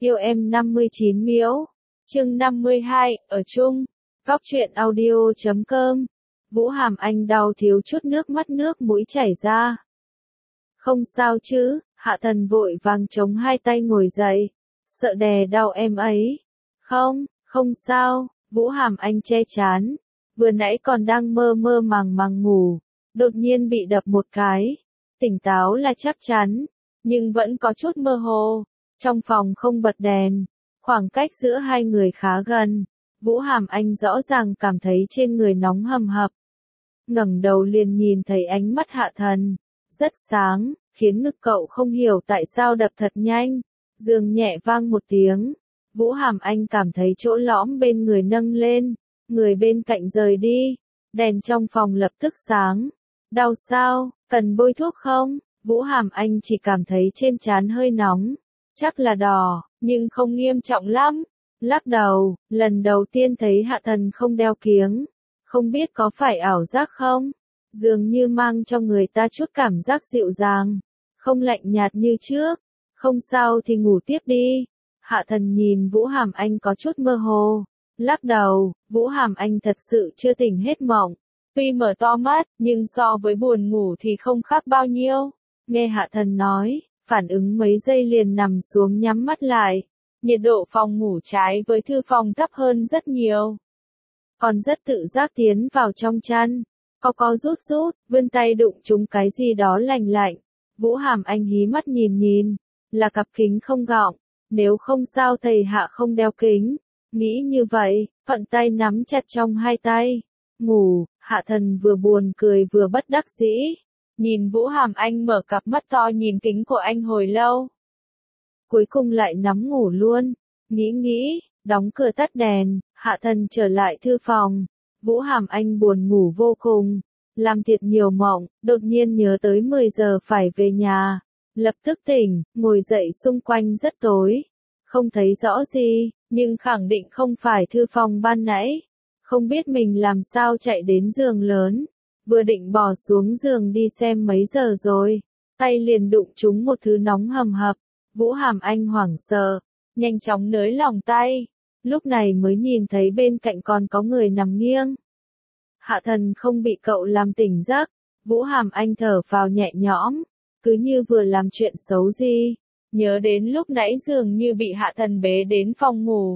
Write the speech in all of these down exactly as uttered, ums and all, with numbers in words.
Yêu em năm mươi chín miễu. Chương năm mươi hai, ở chung. Góc truyện audio chấm com. Vũ Hàm Anh đau thiếu chút nước mắt nước mũi chảy ra. Không sao chứ, Hạ Thần vội vàng chống hai tay ngồi dậy. Sợ đè đau em ấy. Không, không sao, Vũ Hàm Anh che chán. Vừa nãy còn đang mơ mơ màng màng ngủ. Đột nhiên bị đập một cái. Tỉnh táo là chắc chắn, nhưng vẫn có chút mơ hồ. Trong phòng không bật đèn, khoảng cách giữa hai người khá gần. Vũ Hàm Anh rõ ràng cảm thấy trên người nóng hầm hập. Ngẩng đầu liền nhìn thấy ánh mắt Hạ Thần, rất sáng, khiến ngực cậu không hiểu tại sao đập thật nhanh. Giường nhẹ vang một tiếng, Vũ Hàm Anh cảm thấy chỗ lõm bên người nâng lên, người bên cạnh rời đi, đèn trong phòng lập tức sáng. Đau sao, cần bôi thuốc không? Vũ Hàm Anh chỉ cảm thấy trên trán hơi nóng, chắc là đỏ, nhưng không nghiêm trọng lắm. Lắc đầu, lần đầu tiên thấy Hạ Thần không đeo kiếng, không biết có phải ảo giác không? Dường như mang cho người ta chút cảm giác dịu dàng, không lạnh nhạt như trước. Không sao thì ngủ tiếp đi. Hạ Thần nhìn Vũ Hàm Anh có chút mơ hồ, lắc đầu. Vũ Hàm Anh thật sự chưa tỉnh hết mộng. Tuy mở to mắt, nhưng so với buồn ngủ thì không khác bao nhiêu. Nghe Hạ Thần nói, phản ứng mấy giây liền nằm xuống nhắm mắt lại. Nhiệt độ phòng ngủ trái với thư phòng thấp hơn rất nhiều. Còn rất tự giác tiến vào trong chăn. Co co rút rút, vươn tay đụng trúng cái gì đó lành lạnh. Vũ Hàm Anh hí mắt nhìn nhìn, là cặp kính không gọng. Nếu không sao thầy Hạ không đeo kính. Nghĩ như vậy, thuận tay nắm chặt trong hai tay. Ngủ, Hạ Thần vừa buồn cười vừa bất đắc dĩ. Nhìn Vũ Hàm Anh mở cặp mắt to nhìn kính của anh hồi lâu. Cuối cùng lại nắm ngủ luôn. Nghĩ nghĩ, đóng cửa tắt đèn, Hạ Thần trở lại thư phòng. Vũ Hàm Anh buồn ngủ vô cùng. Làm thiệt nhiều mộng, đột nhiên nhớ tới mười giờ phải về nhà. Lập tức tỉnh, ngồi dậy xung quanh rất tối. Không thấy rõ gì, nhưng khẳng định không phải thư phòng ban nãy. Không biết mình làm sao chạy đến giường lớn. Vừa định bỏ xuống giường đi xem mấy giờ rồi. Tay liền đụng trúng một thứ nóng hầm hập. Vũ Hàm Anh hoảng sợ, nhanh chóng nới lỏng tay. Lúc này mới nhìn thấy bên cạnh còn có người nằm nghiêng. Hạ Thần không bị cậu làm tỉnh giấc. Vũ Hàm Anh thở phào nhẹ nhõm, cứ như vừa làm chuyện xấu gì. Nhớ đến lúc nãy dường như bị Hạ Thần bế đến phòng ngủ.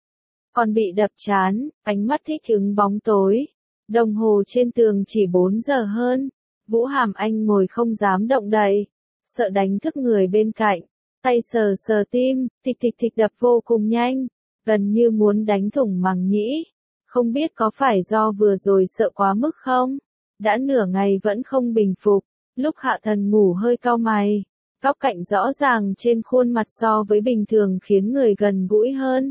Còn bị đập trán, ánh mắt thích ứng bóng tối. Đồng hồ trên tường chỉ bốn giờ hơn. Vũ Hàm Anh ngồi không dám động đậy, sợ đánh thức người bên cạnh. Tay sờ sờ tim, thịch thịch thịch đập vô cùng nhanh, gần như muốn đánh thủng màng nhĩ. Không biết có phải do vừa rồi sợ quá mức không? Đã nửa ngày vẫn không bình phục. Lúc Hạ Thần ngủ hơi cau mày, góc cạnh rõ ràng trên khuôn mặt so với bình thường khiến người gần gũi hơn.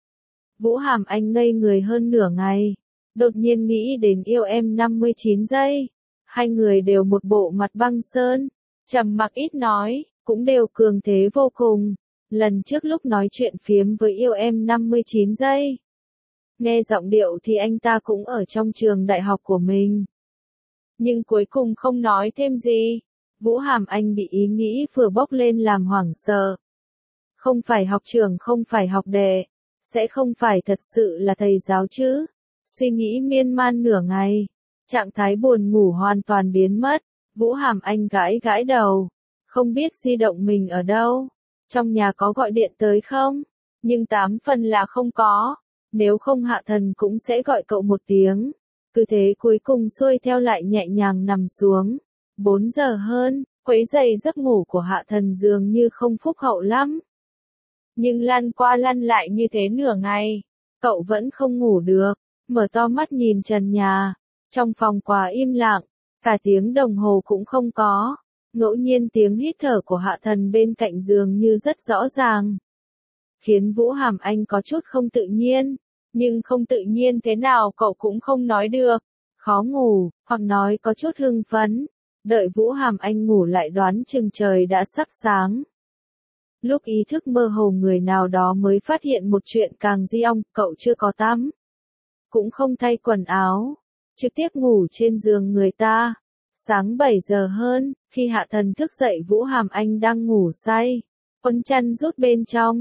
Vũ Hàm Anh ngây người hơn nửa ngày, đột nhiên nghĩ đến Yêu Em năm mươi chín giây. Hai người đều một bộ mặt băng sơn, trầm mặc ít nói, cũng đều cường thế vô cùng. Lần trước lúc nói chuyện phiếm với Yêu Em năm mươi chín giây, nghe giọng điệu thì anh ta cũng ở trong trường đại học của mình. Nhưng cuối cùng không nói thêm gì. Vũ Hàm Anh bị ý nghĩ vừa bốc lên làm hoảng sợ. Không phải học trưởng, không phải học đệ, sẽ không phải thật sự là thầy giáo chứ? Suy nghĩ miên man nửa ngày, trạng thái buồn ngủ hoàn toàn biến mất. Vũ Hàm Anh gãi gãi đầu, không biết di động mình ở đâu. Trong nhà có gọi điện tới không? Nhưng tám phần là không có. Nếu không Hạ Thần cũng sẽ gọi cậu một tiếng. Cứ thế cuối cùng xuôi theo lại nhẹ nhàng nằm xuống. bốn giờ hơn, quấy rầy giấc ngủ của Hạ Thần dường như không phúc hậu lắm. Nhưng lăn qua lăn lại như thế nửa ngày, cậu vẫn không ngủ được. Mở to mắt nhìn trần nhà, trong phòng quá im lặng, cả tiếng đồng hồ cũng không có. Ngẫu nhiên tiếng hít thở của Hạ Thần bên cạnh giường như rất rõ ràng, khiến Vũ Hàm Anh có chút không tự nhiên. Nhưng không tự nhiên thế nào cậu cũng không nói được. Khó ngủ, hoặc nói có chút hưng phấn. Đợi Vũ Hàm Anh ngủ lại đoán chừng trời đã sắp sáng. Lúc ý thức mơ hồ người nào đó mới phát hiện một chuyện càng di ong, cậu chưa có tắm, cũng không thay quần áo, trực tiếp ngủ trên giường người ta. Sáng bảy giờ hơn, khi Hạ Thần thức dậy Vũ Hàm Anh đang ngủ say, quấn chăn rút bên trong,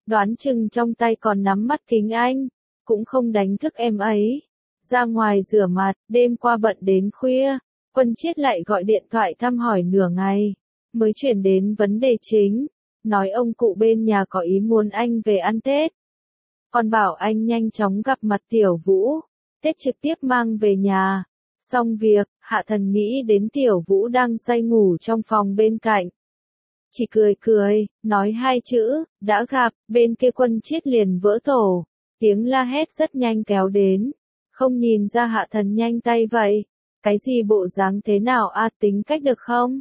đoán chừng trong tay còn nắm mắt kính anh, cũng không đánh thức em ấy. Ra ngoài rửa mặt, đêm qua bận đến khuya, Quân Chiết lại gọi điện thoại thăm hỏi nửa ngày, mới chuyển đến vấn đề chính, nói ông cụ bên nhà có ý muốn anh về ăn Tết. Còn bảo anh nhanh chóng gặp mặt Tiểu Vũ, Tết trực tiếp mang về nhà. Xong việc, Hạ Thần nghĩ đến Tiểu Vũ đang say ngủ trong phòng bên cạnh. Chỉ cười cười, nói hai chữ, đã gặp, bên kia Quân Chiết liền vỡ tổ, tiếng la hét rất nhanh kéo đến. Không nhìn ra Hạ Thần nhanh tay vậy, cái gì bộ dáng thế nào a, tính cách được không?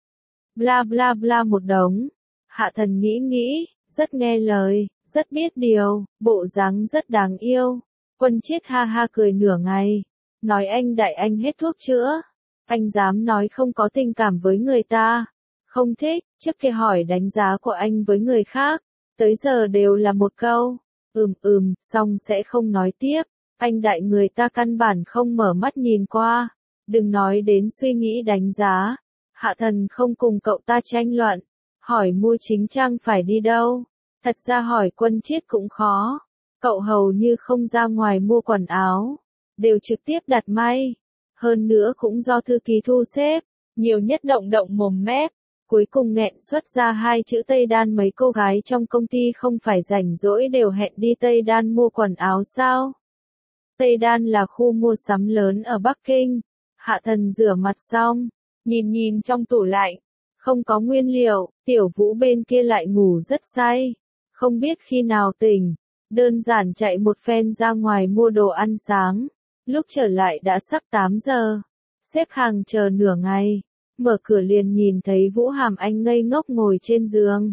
Bla bla bla một đống. Hạ Thần nghĩ nghĩ, rất nghe lời, rất biết điều, bộ dáng rất đáng yêu. Quân Chiết ha ha cười nửa ngày, nói anh đại anh hết thuốc chữa, anh dám nói không có tình cảm với người ta, không thích, trước kia hỏi đánh giá của anh với người khác, tới giờ đều là một câu, ừm ừm, xong sẽ không nói tiếp, anh đại người ta căn bản không mở mắt nhìn qua, đừng nói đến suy nghĩ đánh giá. Hạ Thần không cùng cậu ta tranh luận, hỏi mua chính trang phải đi đâu, thật ra hỏi Quân Chiết cũng khó, cậu hầu như không ra ngoài mua quần áo, đều trực tiếp đặt may, hơn nữa cũng do thư ký thu xếp, nhiều nhất động động mồm mép, cuối cùng nghẹn xuất ra hai chữ Tây Đan. Mấy cô gái trong công ty không phải rảnh rỗi đều hẹn đi Tây Đan mua quần áo sao? Tây Đan là khu mua sắm lớn ở Bắc Kinh. Hạ Thần rửa mặt xong, nhìn nhìn trong tủ lạnh, không có nguyên liệu, Tiểu Vũ bên kia lại ngủ rất say, không biết khi nào tỉnh, đơn giản chạy một phen ra ngoài mua đồ ăn sáng, lúc trở lại đã sắp tám giờ, xếp hàng chờ nửa ngày, mở cửa liền nhìn thấy Vũ Hàm Anh ngây ngốc ngồi trên giường.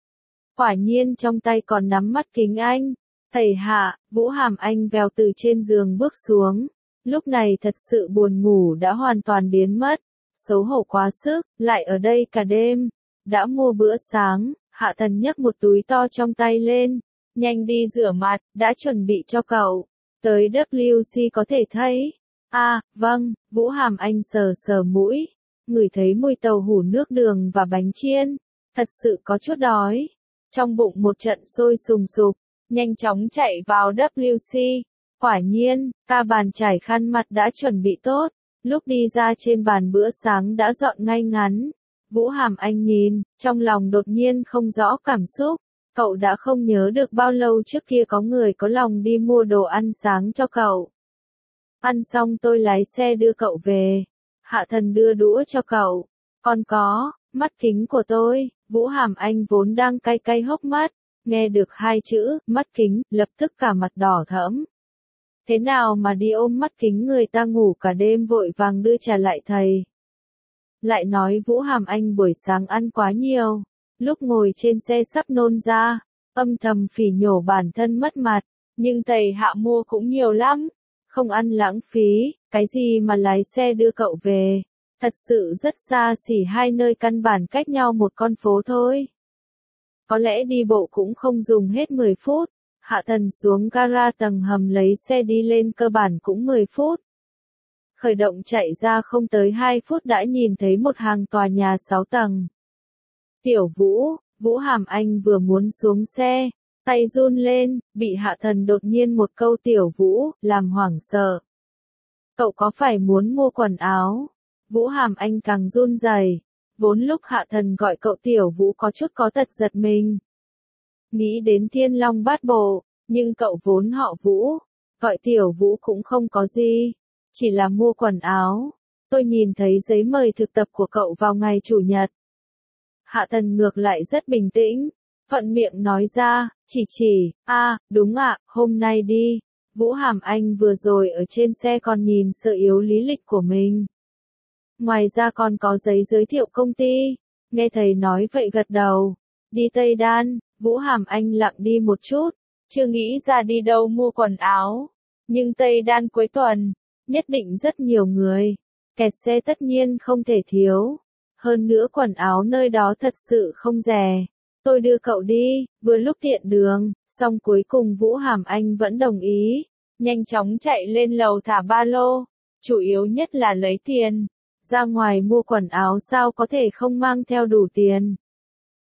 Quả nhiên trong tay còn nắm mắt kính anh, thầy Hạ, Vũ Hàm Anh vèo từ trên giường bước xuống. Lúc này thật sự buồn ngủ đã hoàn toàn biến mất, xấu hổ quá sức, lại ở đây cả đêm, đã mua bữa sáng. Hạ Thần nhấc một túi to trong tay lên, nhanh đi rửa mặt, đã chuẩn bị cho cậu, tới W C có thể thấy. A, à, vâng, Vũ Hàm Anh sờ sờ mũi, ngửi thấy mùi tàu hủ nước đường và bánh chiên, thật sự có chút đói, trong bụng một trận sôi sùng sục, nhanh chóng chạy vào W C. Quả nhiên, ca bàn chải khăn mặt đã chuẩn bị tốt, lúc đi ra trên bàn bữa sáng đã dọn ngay ngắn. Vũ Hàm Anh nhìn, trong lòng đột nhiên không rõ cảm xúc, cậu đã không nhớ được bao lâu trước kia có người có lòng đi mua đồ ăn sáng cho cậu. Ăn xong tôi lái xe đưa cậu về, Hạ Thần đưa đũa cho cậu, còn có, mắt kính của tôi. Vũ Hàm Anh vốn đang cay cay hốc mắt, nghe được hai chữ, mắt kính, lập tức cả mặt đỏ thẫm. Thế nào mà đi ôm mắt kính người ta ngủ cả đêm vội vàng đưa trả lại thầy. Lại nói Vũ Hàm Anh buổi sáng ăn quá nhiều, lúc ngồi trên xe sắp nôn ra, âm thầm phỉ nhổ bản thân mất mặt, nhưng thầy Hạ mua cũng nhiều lắm, không ăn lãng phí, cái gì mà lái xe đưa cậu về, thật sự rất xa xỉ, hai nơi căn bản cách nhau một con phố thôi. Có lẽ đi bộ cũng không dùng hết mười phút. Hạ Thần xuống gara tầng hầm lấy xe đi lên cơ bản cũng mười phút. Khởi động chạy ra không tới hai phút đã nhìn thấy một hàng tòa nhà sáu tầng. Tiểu Vũ, Vũ Hàm Anh vừa muốn xuống xe, tay run lên, bị Hạ Thần đột nhiên một câu Tiểu Vũ, làm hoảng sợ. Cậu có phải muốn mua quần áo? Vũ Hàm Anh càng run rẩy, vốn lúc Hạ Thần gọi cậu Tiểu Vũ có chút có tật giật mình. Nghĩ đến Thiên Long Bát Bộ, nhưng cậu vốn họ Vũ, gọi Tiểu Vũ cũng không có gì, chỉ là mua quần áo. Tôi nhìn thấy giấy mời thực tập của cậu vào ngày Chủ nhật. Hạ Thần ngược lại rất bình tĩnh, thuận miệng nói ra, chỉ chỉ, a, à, đúng ạ, hôm nay đi. Vũ Hàm Anh vừa rồi ở trên xe còn nhìn sợ yếu lý lịch của mình. Ngoài ra còn có giấy giới thiệu công ty, nghe thầy nói vậy gật đầu. Đi Tây Đan. Vũ Hàm Anh lặng đi một chút, chưa nghĩ ra đi đâu mua quần áo, nhưng Tây Đan cuối tuần, nhất định rất nhiều người, kẹt xe tất nhiên không thể thiếu, hơn nữa quần áo nơi đó thật sự không rẻ, tôi đưa cậu đi, vừa lúc tiện đường, xong cuối cùng Vũ Hàm Anh vẫn đồng ý, nhanh chóng chạy lên lầu thả ba lô, chủ yếu nhất là lấy tiền, ra ngoài mua quần áo sao có thể không mang theo đủ tiền.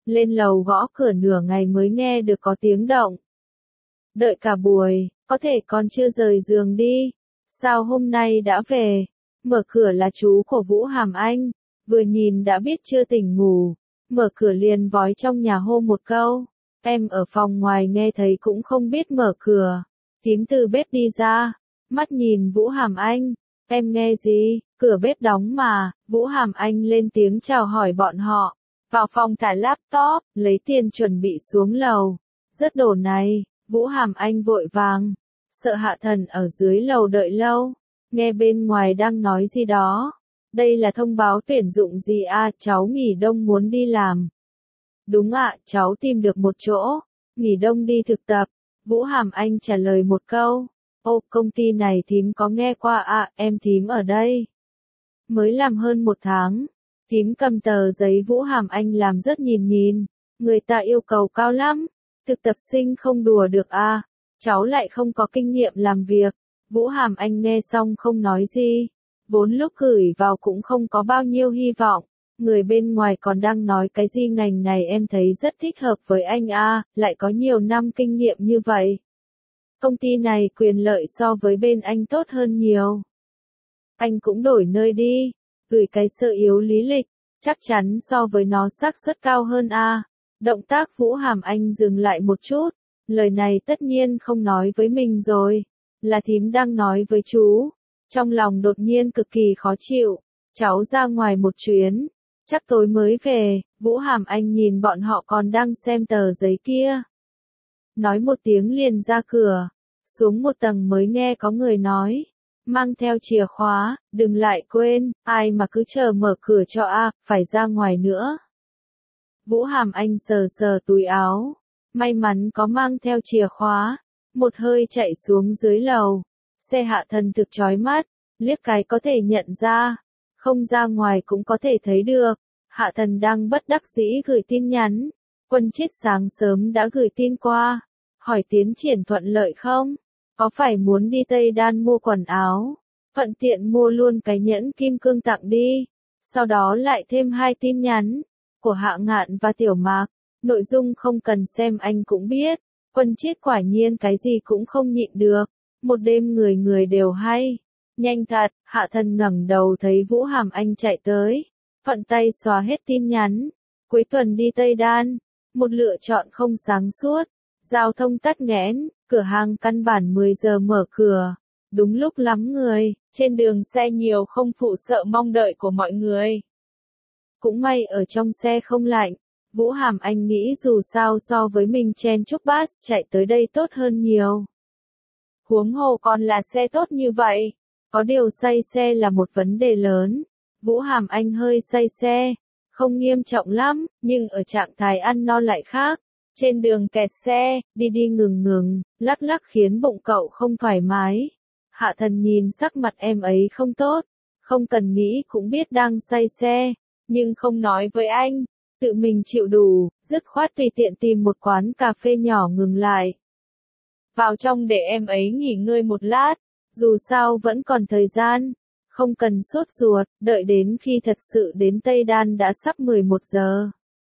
lên lầu gõ cửa nửa ngày mới nghe được có tiếng động. Đợi cả buổi, có thể con chưa rời giường đi. Sao hôm nay đã về? Mở cửa là chú của Vũ Hàm Anh, vừa nhìn đã biết chưa tỉnh ngủ. Mở cửa liền vói trong nhà hô một câu. Em ở phòng ngoài nghe thấy cũng không biết mở cửa. Tím từ bếp đi ra, mắt nhìn Vũ Hàm Anh. Em nghe gì? Cửa bếp đóng mà. Vũ Hàm Anh lên tiếng chào hỏi bọn họ. Vào phòng thả laptop, lấy tiền chuẩn bị xuống lầu. Rớt đồ này, Vũ Hàm Anh vội vàng. Sợ Hạ Thần ở dưới lầu đợi lâu. Nghe bên ngoài đang nói gì đó. Đây là thông báo tuyển dụng gì à, cháu nghỉ đông muốn đi làm. Đúng ạ, à, cháu tìm được một chỗ. Nghỉ đông đi thực tập. Vũ Hàm Anh trả lời một câu. Ô, công ty này thím có nghe qua ạ, à, em thím ở đây. Mới làm hơn một tháng. Thím cầm tờ giấy Vũ Hàm Anh làm rất nhìn nhìn. Người ta yêu cầu cao lắm. Thực tập sinh không đùa được à. Cháu lại không có kinh nghiệm làm việc. Vũ Hàm Anh nghe xong không nói gì. Vốn lúc gửi vào cũng không có bao nhiêu hy vọng. Người bên ngoài còn đang nói cái gì ngành này em thấy rất thích hợp với anh à, lại có nhiều năm kinh nghiệm như vậy. Công ty này quyền lợi so với bên anh tốt hơn nhiều. Anh cũng đổi nơi đi, gửi cái sơ yếu lý lịch, chắc chắn so với nó xác suất cao hơn à. Động tác Vũ Hàm Anh dừng lại một chút, lời này tất nhiên không nói với mình rồi, là thím đang nói với chú. Trong lòng đột nhiên cực kỳ khó chịu, cháu ra ngoài một chuyến, chắc tối mới về. Vũ Hàm Anh nhìn bọn họ còn đang xem tờ giấy kia. Nói một tiếng liền ra cửa, xuống một tầng mới nghe có người nói, mang theo chìa khóa, đừng lại quên, ai mà cứ chờ mở cửa cho a, à, phải ra ngoài nữa. Vũ Hàm Anh sờ sờ túi áo, may mắn có mang theo chìa khóa, một hơi chạy xuống dưới lầu. Xe Hạ Thần thực chói mắt, liếc cái có thể nhận ra, không ra ngoài cũng có thể thấy được. Hạ Thần đang bất đắc dĩ gửi tin nhắn, Quân Chiết sáng sớm đã gửi tin qua, hỏi tiến triển thuận lợi không, có phải muốn đi Tây Đan mua quần áo, thuận tiện mua luôn cái nhẫn kim cương tặng đi. Sau đó lại thêm hai tin nhắn, của Hạ Ngạn và Tiểu Mạc, nội dung không cần xem anh cũng biết, Quân Chiết quả nhiên cái gì cũng không nhịn được. Một đêm người người đều hay. Nhanh thật, Hạ Thần ngẩng đầu thấy Vũ Hàm Anh chạy tới. Thuận tay xóa hết tin nhắn. Cuối tuần đi Tây Đan. Một lựa chọn không sáng suốt. Giao thông tắc nghẽn, cửa hàng căn bản mười giờ mở cửa. Đúng lúc lắm người, trên đường xe nhiều không phụ sợ mong đợi của mọi người. Cũng may ở trong xe không lạnh. Vũ Hàm Anh nghĩ dù sao so với mình chen chúc bus chạy tới đây tốt hơn nhiều. Huống hồ còn là xe tốt như vậy. Có điều say xe là một vấn đề lớn. Vũ Hàm Anh hơi say xe. Không nghiêm trọng lắm, nhưng ở trạng thái ăn no lại khác. Trên đường kẹt xe, đi đi ngừng ngừng, lắc lắc khiến bụng cậu không thoải mái. Hạ Thần nhìn sắc mặt em ấy không tốt. Không cần nghĩ cũng biết đang say xe. Nhưng không nói với anh. Tự mình chịu đủ, dứt khoát tùy tiện tìm một quán cà phê nhỏ ngừng lại. Vào trong để em ấy nghỉ ngơi một lát, dù sao vẫn còn thời gian, không cần sốt ruột, đợi đến khi thật sự đến Tây Đan đã sắp mười một giờ.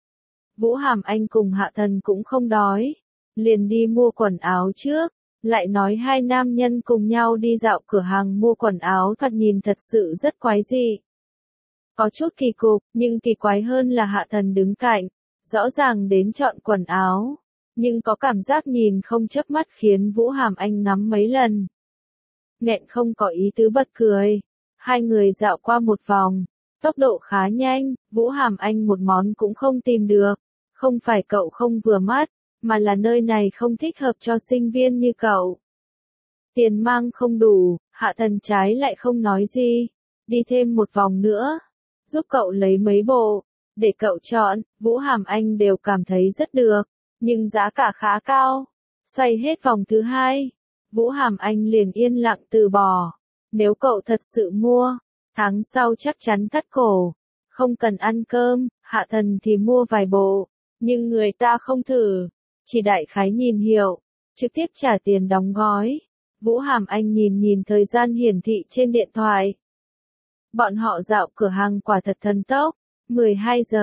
Vũ Hàm Anh cùng Hạ Thần cũng không đói, liền đi mua quần áo trước, lại nói hai nam nhân cùng nhau đi dạo cửa hàng mua quần áo thoạt nhìn thật sự rất quái dị. Có chút kỳ cục, nhưng kỳ quái hơn là Hạ Thần đứng cạnh, rõ ràng đến chọn quần áo. Nhưng có cảm giác nhìn không chớp mắt khiến Vũ Hàm Anh ngắm mấy lần. Nghẹn không có ý tứ bật cười. Hai người dạo qua một vòng. Tốc độ khá nhanh, Vũ Hàm Anh một món cũng không tìm được. Không phải cậu không vừa mắt, mà là nơi này không thích hợp cho sinh viên như cậu. Tiền mang không đủ, Hạ Thần trái lại không nói gì. Đi thêm một vòng nữa. Giúp cậu lấy mấy bộ. Để cậu chọn, Vũ Hàm Anh đều cảm thấy rất được. Nhưng giá cả khá cao. Xoay hết vòng thứ hai, Vũ Hàm Anh liền yên lặng từ bỏ. Nếu cậu thật sự mua, tháng sau chắc chắn thắt cổ. Không cần ăn cơm, Hạ Thần thì mua vài bộ. Nhưng người ta không thử, chỉ đại khái nhìn hiệu, trực tiếp trả tiền đóng gói. Vũ Hàm Anh nhìn nhìn thời gian hiển thị trên điện thoại. Bọn họ dạo cửa hàng quả thật thần tốc. mười hai giờ,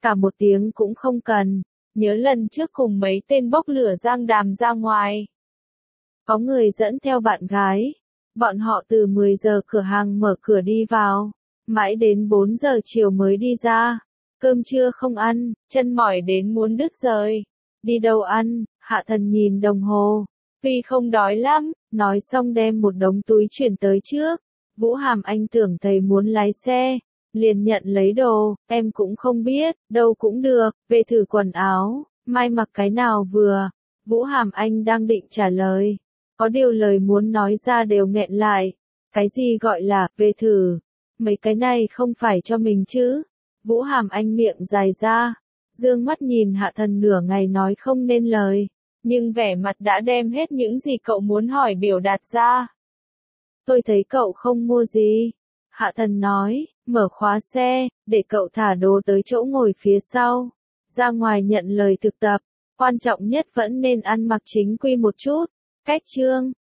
cả một tiếng cũng không cần. Nhớ lần trước cùng mấy tên bốc lửa Giang Đàm ra ngoài. Có người dẫn theo bạn gái. Bọn họ từ mười giờ cửa hàng mở cửa đi vào. Mãi đến bốn giờ chiều mới đi ra. Cơm trưa không ăn, chân mỏi đến muốn đứt rời. Đi đâu ăn, Hạ Thần nhìn đồng hồ. Tuy không đói lắm, nói xong đem một đống túi chuyển tới trước. Vũ Hàm Anh tưởng thầy muốn lái xe. Liền nhận lấy đồ, em cũng không biết, đâu cũng được, về thử quần áo, mai mặc cái nào vừa. Vũ Hàm Anh đang định trả lời. Có điều lời muốn nói ra đều nghẹn lại. Cái gì gọi là, về thử? Mấy cái này không phải cho mình chứ? Vũ Hàm Anh miệng dài ra. Dương mắt nhìn Hạ Thần nửa ngày nói không nên lời. Nhưng vẻ mặt đã đem hết những gì cậu muốn hỏi biểu đạt ra. Tôi thấy cậu không mua gì. Hạ Thần nói, mở khóa xe, để cậu thả đồ tới chỗ ngồi phía sau. Ra ngoài nhận lời thực tập. Quan trọng nhất vẫn nên ăn mặc chính quy một chút. Cách trương,